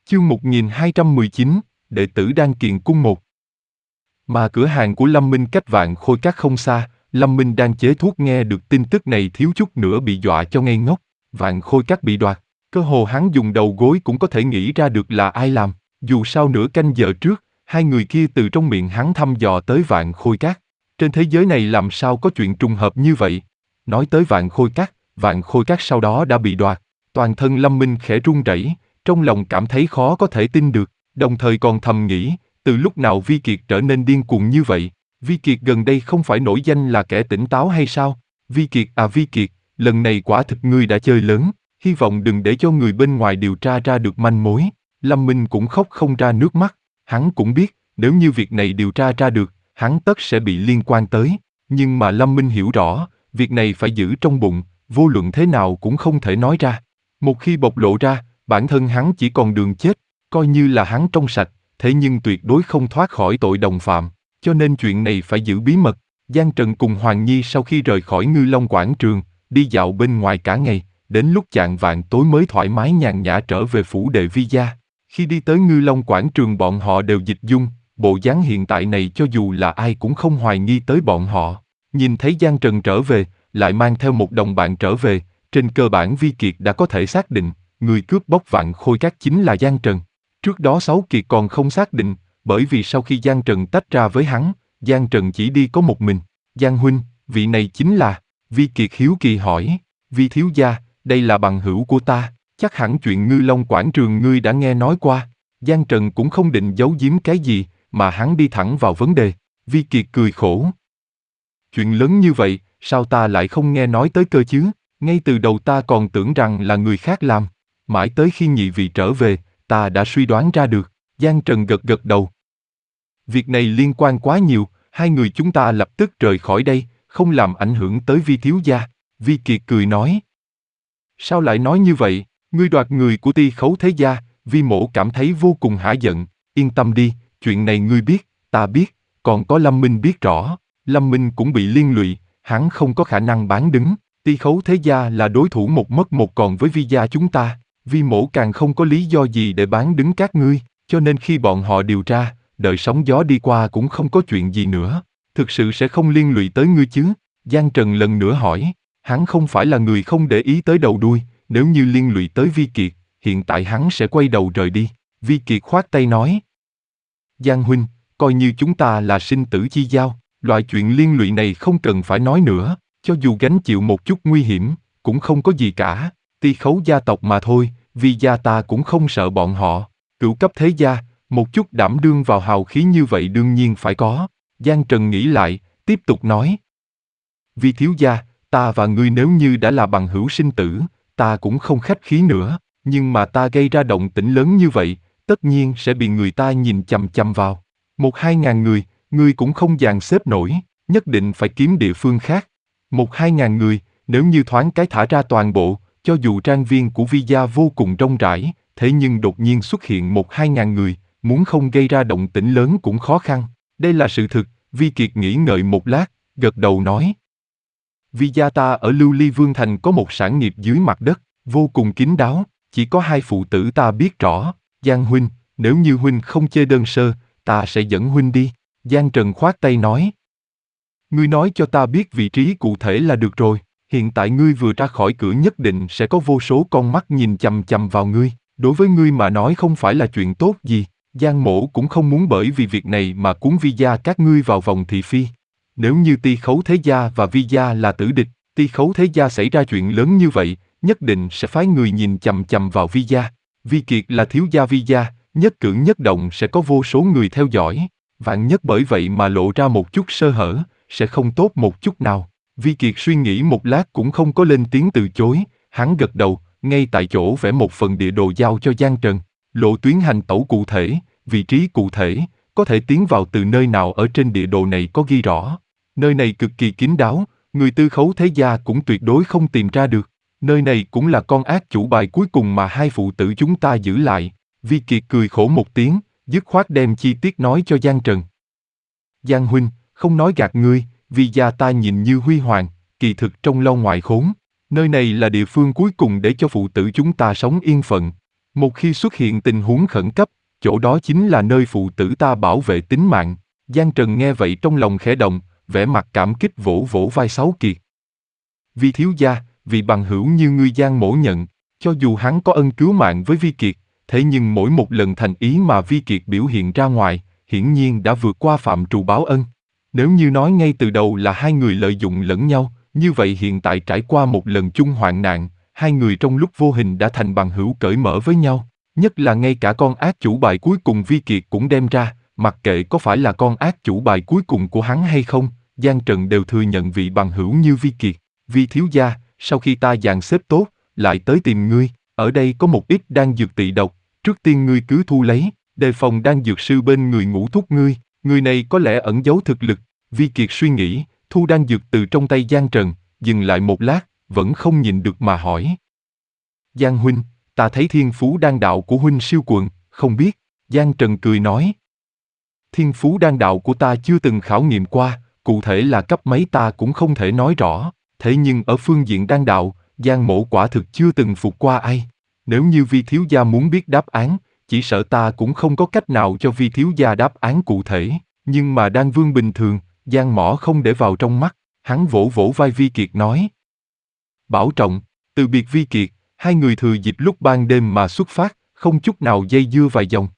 Chương 1219, đệ tử Đan Kiền Cung 1. Mà cửa hàng của Lâm Minh cách Vạn Khôi Các không xa, Lâm Minh đang chế thuốc nghe được tin tức này thiếu chút nữa bị dọa cho ngây ngốc. Vạn Khôi Các bị đoạt, cơ hồ hắn dùng đầu gối cũng có thể nghĩ ra được là ai làm. Dù sao nửa canh giờ trước, hai người kia từ trong miệng hắn thăm dò tới Vạn Khôi Các. Trên thế giới này làm sao có chuyện trùng hợp như vậy? Nói tới Vạn Khôi Các sau đó đã bị đoạt. Toàn thân Lâm Minh khẽ run rẩy, trong lòng cảm thấy khó có thể tin được, đồng thời còn thầm nghĩ, từ lúc nào Vi Kiệt trở nên điên cuồng như vậy? Vi Kiệt gần đây không phải nổi danh là kẻ tỉnh táo hay sao? Vi Kiệt, lần này quả thực ngươi đã chơi lớn, hy vọng đừng để cho người bên ngoài điều tra ra được manh mối. Lâm Minh cũng khóc không ra nước mắt, hắn cũng biết, nếu như việc này điều tra ra được, hắn tất sẽ bị liên quan tới. Nhưng mà Lâm Minh hiểu rõ, việc này phải giữ trong bụng, vô luận thế nào cũng không thể nói ra. Một khi bộc lộ ra, bản thân hắn chỉ còn đường chết, coi như là hắn trong sạch, thế nhưng tuyệt đối không thoát khỏi tội đồng phạm, cho nên chuyện này phải giữ bí mật. Giang Trần cùng Hoàng Nhi sau khi rời khỏi Ngư Long Quảng Trường, đi dạo bên ngoài cả ngày, đến lúc chạng vạng tối mới thoải mái nhàn nhã trở về phủ đệ Vi gia. Khi đi tới Ngư Long Quảng Trường bọn họ đều dịch dung, bộ dáng hiện tại này cho dù là ai cũng không hoài nghi tới bọn họ. Nhìn thấy Giang Trần trở về, lại mang theo một đồng bạn trở về, trên cơ bản Vi Kiệt đã có thể xác định, người cướp bóc Vạn Khôi Các chính là Giang Trần. Trước đó Sáu Kiệt còn không xác định, bởi vì sau khi Giang Trần tách ra với hắn, Giang Trần chỉ đi có một mình. Giang huynh, vị này chính là... Vi Kiệt hiếu kỳ hỏi. Vi thiếu gia, đây là bằng hữu của ta, chắc hẳn chuyện Ngư Long Quảng Trường ngươi đã nghe nói qua. Giang Trần cũng không định giấu giếm cái gì, mà hắn đi thẳng vào vấn đề. Vi Kiệt cười khổ. Chuyện lớn như vậy, sao ta lại không nghe nói tới cơ chứ? Ngay từ đầu ta còn tưởng rằng là người khác làm. Mãi tới khi nhị vị trở về, ta đã suy đoán ra được. Giang Trần gật gật đầu. Việc này liên quan quá nhiều, hai người chúng ta lập tức rời khỏi đây, không làm ảnh hưởng tới Vi thiếu gia. Vi Kiệt cười nói. Sao lại nói như vậy? Ngươi đoạt người của Ti Khấu thế gia. Vi mỗ cảm thấy vô cùng hả giận. Yên tâm đi, chuyện này ngươi biết, ta biết, còn có Lâm Minh biết rõ. Lâm Minh cũng bị liên lụy, hắn không có khả năng bán đứng. Ti Khấu thế gia là đối thủ một mất một còn với Vi gia chúng ta. Vi mỗ càng không có lý do gì để bán đứng các ngươi, cho nên khi bọn họ điều tra, đợi sóng gió đi qua cũng không có chuyện gì nữa. Thực sự sẽ không liên lụy tới ngươi chứ? Giang Trần lần nữa hỏi. Hắn không phải là người không để ý tới đầu đuôi, nếu như liên lụy tới Vi Kiệt, hiện tại hắn sẽ quay đầu rời đi. Vi Kiệt khoát tay nói. Giang huynh, coi như chúng ta là sinh tử chi giao, loại chuyện liên lụy này không cần phải nói nữa, cho dù gánh chịu một chút nguy hiểm, cũng không có gì cả. Ti Khấu gia tộc mà thôi, Vi gia ta cũng không sợ bọn họ. Cửu cấp thế gia, một chút đảm đương vào hào khí như vậy đương nhiên phải có. Giang Trần nghĩ lại, tiếp tục nói. Vi thiếu gia, ta và ngươi nếu như đã là bằng hữu sinh tử, ta cũng không khách khí nữa, nhưng mà ta gây ra động tĩnh lớn như vậy, tất nhiên sẽ bị người ta nhìn chằm chằm vào. 1-2 ngàn người, ngươi cũng không dàn xếp nổi, nhất định phải kiếm địa phương khác. 1-2 ngàn người, nếu như thoáng cái thả ra toàn bộ, cho dù trang viên của Vi gia vô cùng rộng rãi, thế nhưng đột nhiên xuất hiện 1-2 ngàn người, muốn không gây ra động tĩnh lớn cũng khó khăn. Đây là sự thực. Vi Kiệt nghĩ ngợi một lát, gật đầu nói. Vi gia ta ở Lưu Ly Vương Thành có một sản nghiệp dưới mặt đất, vô cùng kín đáo, chỉ có hai phụ tử ta biết rõ. Giang huynh, nếu như huynh không chê đơn sơ, ta sẽ dẫn huynh đi. Giang Trần khoát tay nói. Ngươi nói cho ta biết vị trí cụ thể là được rồi, hiện tại ngươi vừa ra khỏi cửa nhất định sẽ có vô số con mắt nhìn chằm chằm vào ngươi, đối với ngươi mà nói không phải là chuyện tốt gì. Giang mỗ cũng không muốn bởi vì việc này mà cuốn Vi gia các ngươi vào vòng thị phi. Nếu như Ti Khấu thế gia và Vi gia là tử địch, Ti Khấu thế gia xảy ra chuyện lớn như vậy, nhất định sẽ phái người nhìn chằm chằm vào Vi gia. Vi Kiệt là thiếu gia Vi gia, nhất cử nhất động sẽ có vô số người theo dõi. Vạn nhất bởi vậy mà lộ ra một chút sơ hở, sẽ không tốt một chút nào. Vi Kiệt suy nghĩ một lát cũng không có lên tiếng từ chối, hắn gật đầu, ngay tại chỗ vẽ một phần địa đồ giao cho Giang Trần. Lộ tuyến hành tẩu cụ thể, vị trí cụ thể, có thể tiến vào từ nơi nào ở trên địa đồ này có ghi rõ. Nơi này cực kỳ kín đáo, người Tư Khấu thế gia cũng tuyệt đối không tìm ra được. Nơi này cũng là con ác chủ bài cuối cùng mà hai phụ tử chúng ta giữ lại. Vi Kiệt cười khổ một tiếng, dứt khoát đem chi tiết nói cho Giang Trần. Giang huynh, không nói gạt ngươi, Vi gia ta nhìn như huy hoàng, kỳ thực trong lo ngoài khốn. Nơi này là địa phương cuối cùng để cho phụ tử chúng ta sống yên phận. Một khi xuất hiện tình huống khẩn cấp, chỗ đó chính là nơi phụ tử ta bảo vệ tính mạng. Giang Trần nghe vậy trong lòng khẽ động, vẻ mặt cảm kích vỗ vỗ vai Sáu Kiệt. Vi thiếu gia, vì bằng hữu như ngươi Giang mỗ nhận, cho dù hắn có ân cứu mạng với Vi Kiệt, thế nhưng mỗi một lần thành ý mà Vi Kiệt biểu hiện ra ngoài, hiển nhiên đã vượt qua phạm trù báo ân. Nếu như nói ngay từ đầu là hai người lợi dụng lẫn nhau, như vậy hiện tại trải qua một lần chung hoạn nạn, hai người trong lúc vô hình đã thành bằng hữu cởi mở với nhau. Nhất là ngay cả con ác chủ bài cuối cùng Vi Kiệt cũng đem ra, mặc kệ có phải là con ác chủ bài cuối cùng của hắn hay không, Giang Trần đều thừa nhận vị bằng hữu như Vi Kiệt. Vi thiếu gia, sau khi ta dàn xếp tốt, lại tới tìm ngươi, ở đây có một ít đan dược tị độc, trước tiên ngươi cứ thu lấy, đề phòng đan dược sư bên người ngũ thúc ngươi, người này có lẽ ẩn giấu thực lực. Vi Kiệt suy nghĩ, thu đan dược từ trong tay Giang Trần, dừng lại một lát, vẫn không nhìn được mà hỏi. Giang huynh, ta thấy thiên phú đan đạo của huynh siêu quần, không biết. Giang Trần cười nói. Thiên phú đan đạo của ta chưa từng khảo nghiệm qua, cụ thể là cấp mấy ta cũng không thể nói rõ, thế nhưng ở phương diện đan đạo, Giang mỗ quả thực chưa từng phục qua ai. Nếu như Vi thiếu gia muốn biết đáp án, chỉ sợ ta cũng không có cách nào cho Vi thiếu gia đáp án cụ thể, nhưng mà đan vương bình thường, Giang mỗ không để vào trong mắt. Hắn vỗ vỗ vai Vi Kiệt nói. Bảo trọng. Từ biệt Vi Kiệt, hai người thừa dịp lúc ban đêm mà xuất phát, không chút nào dây dưa vài dòng.